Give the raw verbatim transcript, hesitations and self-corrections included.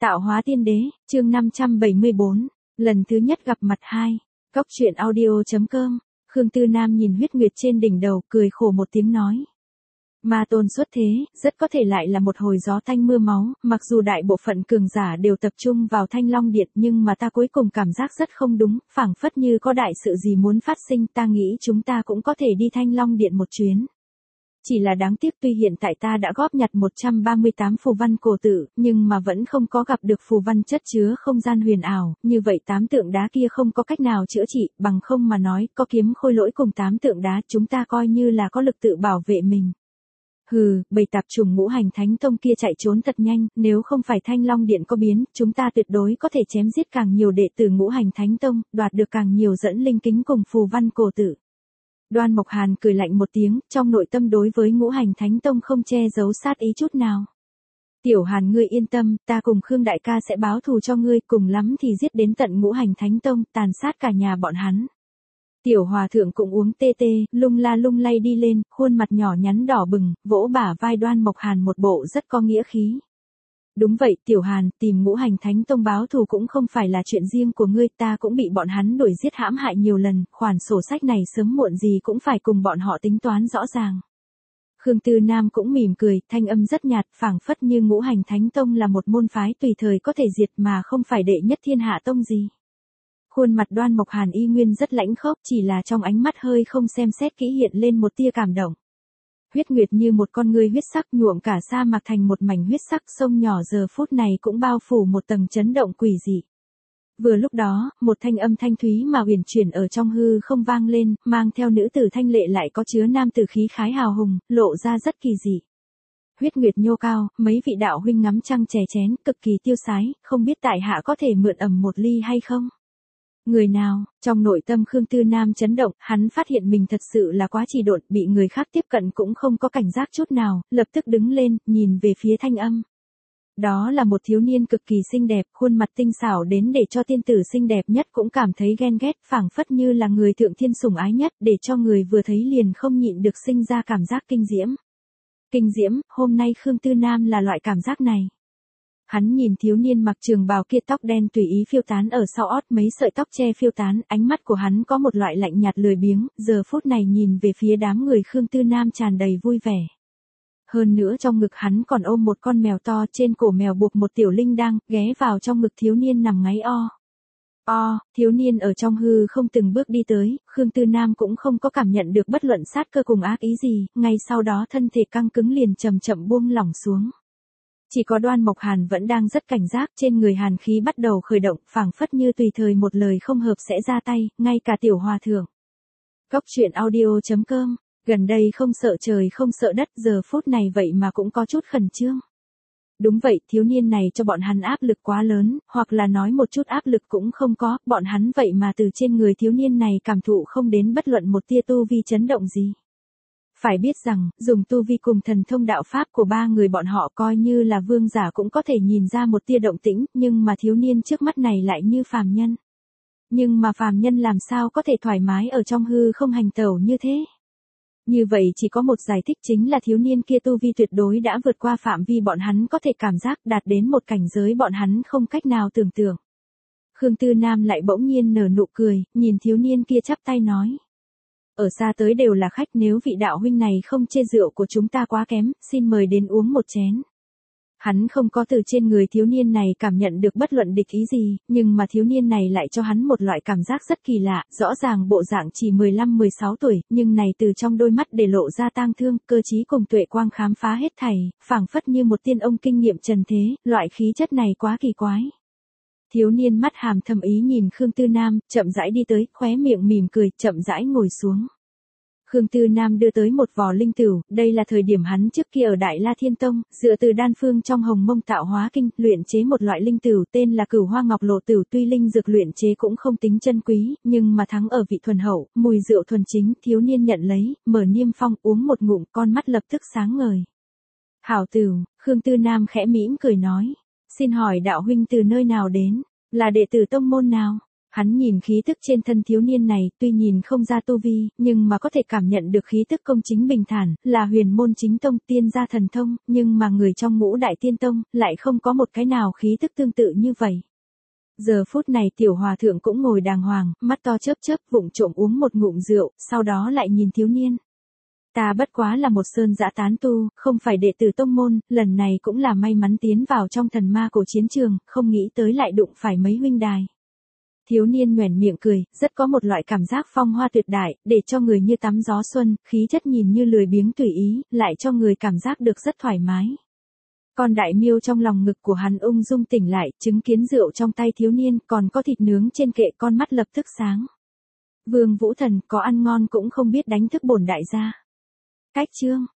Tạo hóa tiên đế, chương năm trăm bảy mươi bốn, lần thứ nhất gặp mặt hai. Cốc truyện audio.com. Khương Tư Nam nhìn huyết nguyệt trên đỉnh đầu, cười khổ một tiếng nói. Ma tôn xuất thế, rất có thể lại là một hồi gió tanh mưa máu, mặc dù đại bộ phận cường giả đều tập trung vào Thanh Long Điện, nhưng mà ta cuối cùng cảm giác rất không đúng, phảng phất như có đại sự gì muốn phát sinh, ta nghĩ chúng ta cũng có thể đi Thanh Long Điện một chuyến. Chỉ là đáng tiếc tuy hiện tại ta đã góp nhặt một trăm ba mươi tám phù văn cổ tự, nhưng mà vẫn không có gặp được phù văn chất chứa không gian huyền ảo, như vậy tám tượng đá kia không có cách nào chữa trị, bằng không mà nói, có kiếm khôi lỗi cùng tám tượng đá chúng ta coi như là có lực tự bảo vệ mình. Hừ, bầy tạp trùng ngũ hành thánh tông kia chạy trốn thật nhanh, nếu không phải Thanh Long Điện có biến, chúng ta tuyệt đối có thể chém giết càng nhiều đệ tử ngũ hành thánh tông, đoạt được càng nhiều dẫn linh kính cùng phù văn cổ tự. Đoan Mộc Hàn cười lạnh một tiếng, trong nội tâm đối với ngũ hành thánh tông không che giấu sát ý chút nào. Tiểu Hàn ngươi yên tâm, ta cùng Khương đại ca sẽ báo thù cho ngươi, cùng lắm thì giết đến tận ngũ hành thánh tông, tàn sát cả nhà bọn hắn. Tiểu Hòa thượng cũng uống tê tê, lung la lung lay đi lên, khuôn mặt nhỏ nhắn đỏ bừng, vỗ bả vai Đoan Mộc Hàn một bộ rất có nghĩa khí. Đúng vậy, Tiểu Hàn, tìm ngũ hành thánh tông báo thù cũng không phải là chuyện riêng của ngươi, ta cũng bị bọn hắn đuổi giết hãm hại nhiều lần, khoản sổ sách này sớm muộn gì cũng phải cùng bọn họ tính toán rõ ràng. Khương Tư Nam cũng mỉm cười, thanh âm rất nhạt, phảng phất như ngũ hành thánh tông là một môn phái tùy thời có thể diệt mà không phải đệ nhất thiên hạ tông gì. Khuôn mặt Đoan Mộc Hàn y nguyên rất lãnh khốc, chỉ là trong ánh mắt hơi không xem xét kỹ hiện lên một tia cảm động. Huyết nguyệt như một con ngươi huyết sắc nhuộm cả sa mạc thành một mảnh huyết sắc, sông nhỏ giờ phút này cũng bao phủ một tầng chấn động quỷ dị. Vừa lúc đó, một thanh âm thanh thúy mà huyền chuyển ở trong hư không vang lên, mang theo nữ tử thanh lệ lại có chứa nam tử khí khái hào hùng, lộ ra rất kỳ dị. Huyết nguyệt nhô cao, mấy vị đạo huynh ngắm trăng chè chén, cực kỳ tiêu sái, không biết tại hạ có thể mượn ẩm một ly hay không? Người nào? Trong nội tâm Khương Tư Nam chấn động, hắn phát hiện mình thật sự là quá trì độn, bị người khác tiếp cận cũng không có cảnh giác chút nào, lập tức đứng lên, nhìn về phía thanh âm. Đó là một thiếu niên cực kỳ xinh đẹp, khuôn mặt tinh xảo đến để cho tiên tử xinh đẹp nhất cũng cảm thấy ghen ghét, phảng phất như là người thượng thiên sủng ái nhất, để cho người vừa thấy liền không nhịn được sinh ra cảm giác kinh diễm. Kinh diễm, hôm nay Khương Tư Nam là loại cảm giác này. Hắn nhìn thiếu niên mặc trường bào kia tóc đen tùy ý phiêu tán ở sau ót, mấy sợi tóc che phiêu tán, ánh mắt của hắn có một loại lạnh nhạt lười biếng, giờ phút này nhìn về phía đám người Khương Tư Nam tràn đầy vui vẻ. Hơn nữa trong ngực hắn còn ôm một con mèo to, trên cổ mèo buộc một tiểu linh đăng, ghé vào trong ngực thiếu niên nằm ngáy o. O, thiếu niên ở trong hư không từng bước đi tới, Khương Tư Nam cũng không có cảm nhận được bất luận sát cơ cùng ác ý gì, ngay sau đó thân thể căng cứng liền chậm chậm buông lỏng xuống. Chỉ có Đoan Mộc Hàn vẫn đang rất cảnh giác, trên người hàn khí bắt đầu khởi động, phảng phất như tùy thời một lời không hợp sẽ ra tay, ngay cả tiểu hòa thượng. Cốc truyện audio.com, gần đây không sợ trời không sợ đất, giờ phút này vậy mà cũng có chút khẩn trương. Đúng vậy, thiếu niên này cho bọn hắn áp lực quá lớn, hoặc là nói một chút áp lực cũng không có, bọn hắn vậy mà từ trên người thiếu niên này cảm thụ không đến bất luận một tia tu vi chấn động gì. Phải biết rằng, dùng tu vi cùng thần thông đạo pháp của ba người bọn họ coi như là vương giả cũng có thể nhìn ra một tia động tĩnh, nhưng mà thiếu niên trước mắt này lại như phàm nhân. Nhưng mà phàm nhân làm sao có thể thoải mái ở trong hư không hành tẩu như thế? Như vậy chỉ có một giải thích, chính là thiếu niên kia tu vi tuyệt đối đã vượt qua phạm vi bọn hắn có thể cảm giác, đạt đến một cảnh giới bọn hắn không cách nào tưởng tượng. Khương Tư Nam lại bỗng nhiên nở nụ cười, nhìn thiếu niên kia chắp tay nói. Ở xa tới đều là khách, nếu vị đạo huynh này không chê rượu của chúng ta quá kém, xin mời đến uống một chén. Hắn không có từ trên người thiếu niên này cảm nhận được bất luận địch ý gì, nhưng mà thiếu niên này lại cho hắn một loại cảm giác rất kỳ lạ, rõ ràng bộ dạng chỉ mười lăm mười sáu tuổi, nhưng này từ trong đôi mắt để lộ ra tang thương, cơ trí cùng tuệ quang khám phá hết thảy, phảng phất như một tiên ông kinh nghiệm trần thế, loại khí chất này quá kỳ quái. Thiếu niên mắt hàm thầm ý nhìn Khương Tư Nam, chậm rãi đi tới, khóe miệng mỉm cười, chậm rãi ngồi xuống. Khương Tư Nam đưa tới một vò linh tửu, đây là thời điểm hắn trước kia ở Đại La Thiên Tông, dựa từ đan phương trong Hồng Mông Tạo Hóa Kinh, luyện chế một loại linh tửu tên là Cửu Hoa Ngọc Lộ Tửu, tuy linh dược luyện chế cũng không tính chân quý, nhưng mà thắng ở vị thuần hậu, mùi rượu thuần chính, thiếu niên nhận lấy, mở niêm phong, uống một ngụm, con mắt lập tức sáng ngời. Hảo tửu, Khương Tư Nam khẽ mỉm cười nói, xin hỏi đạo huynh từ nơi nào đến, là đệ tử tông môn nào? Hắn nhìn khí tức trên thân thiếu niên này, tuy nhìn không ra tu vi, nhưng mà có thể cảm nhận được khí tức công chính bình thản, là huyền môn chính tông tiên gia thần thông, nhưng mà người trong ngũ đại tiên tông, lại không có một cái nào khí tức tương tự như vậy. Giờ phút này tiểu hòa thượng cũng ngồi đàng hoàng, mắt to chớp chớp, vụng trộm uống một ngụm rượu, sau đó lại nhìn thiếu niên. Ta bất quá là một sơn dã tán tu, không phải đệ tử tông môn, lần này cũng là may mắn tiến vào trong thần ma cổ chiến trường, không nghĩ tới lại đụng phải mấy huynh đài. Thiếu niên nhoẻn miệng cười, rất có một loại cảm giác phong hoa tuyệt đại, để cho người như tắm gió xuân, khí chất nhìn như lười biếng tùy ý, lại cho người cảm giác được rất thoải mái. Con đại miêu trong lòng ngực của hắn ung dung tỉnh lại, chứng kiến rượu trong tay thiếu niên, còn có thịt nướng trên kệ, con mắt lập tức sáng. Vương Vũ Thần, có ăn ngon cũng không biết đánh thức bổn đại gia. Cách chương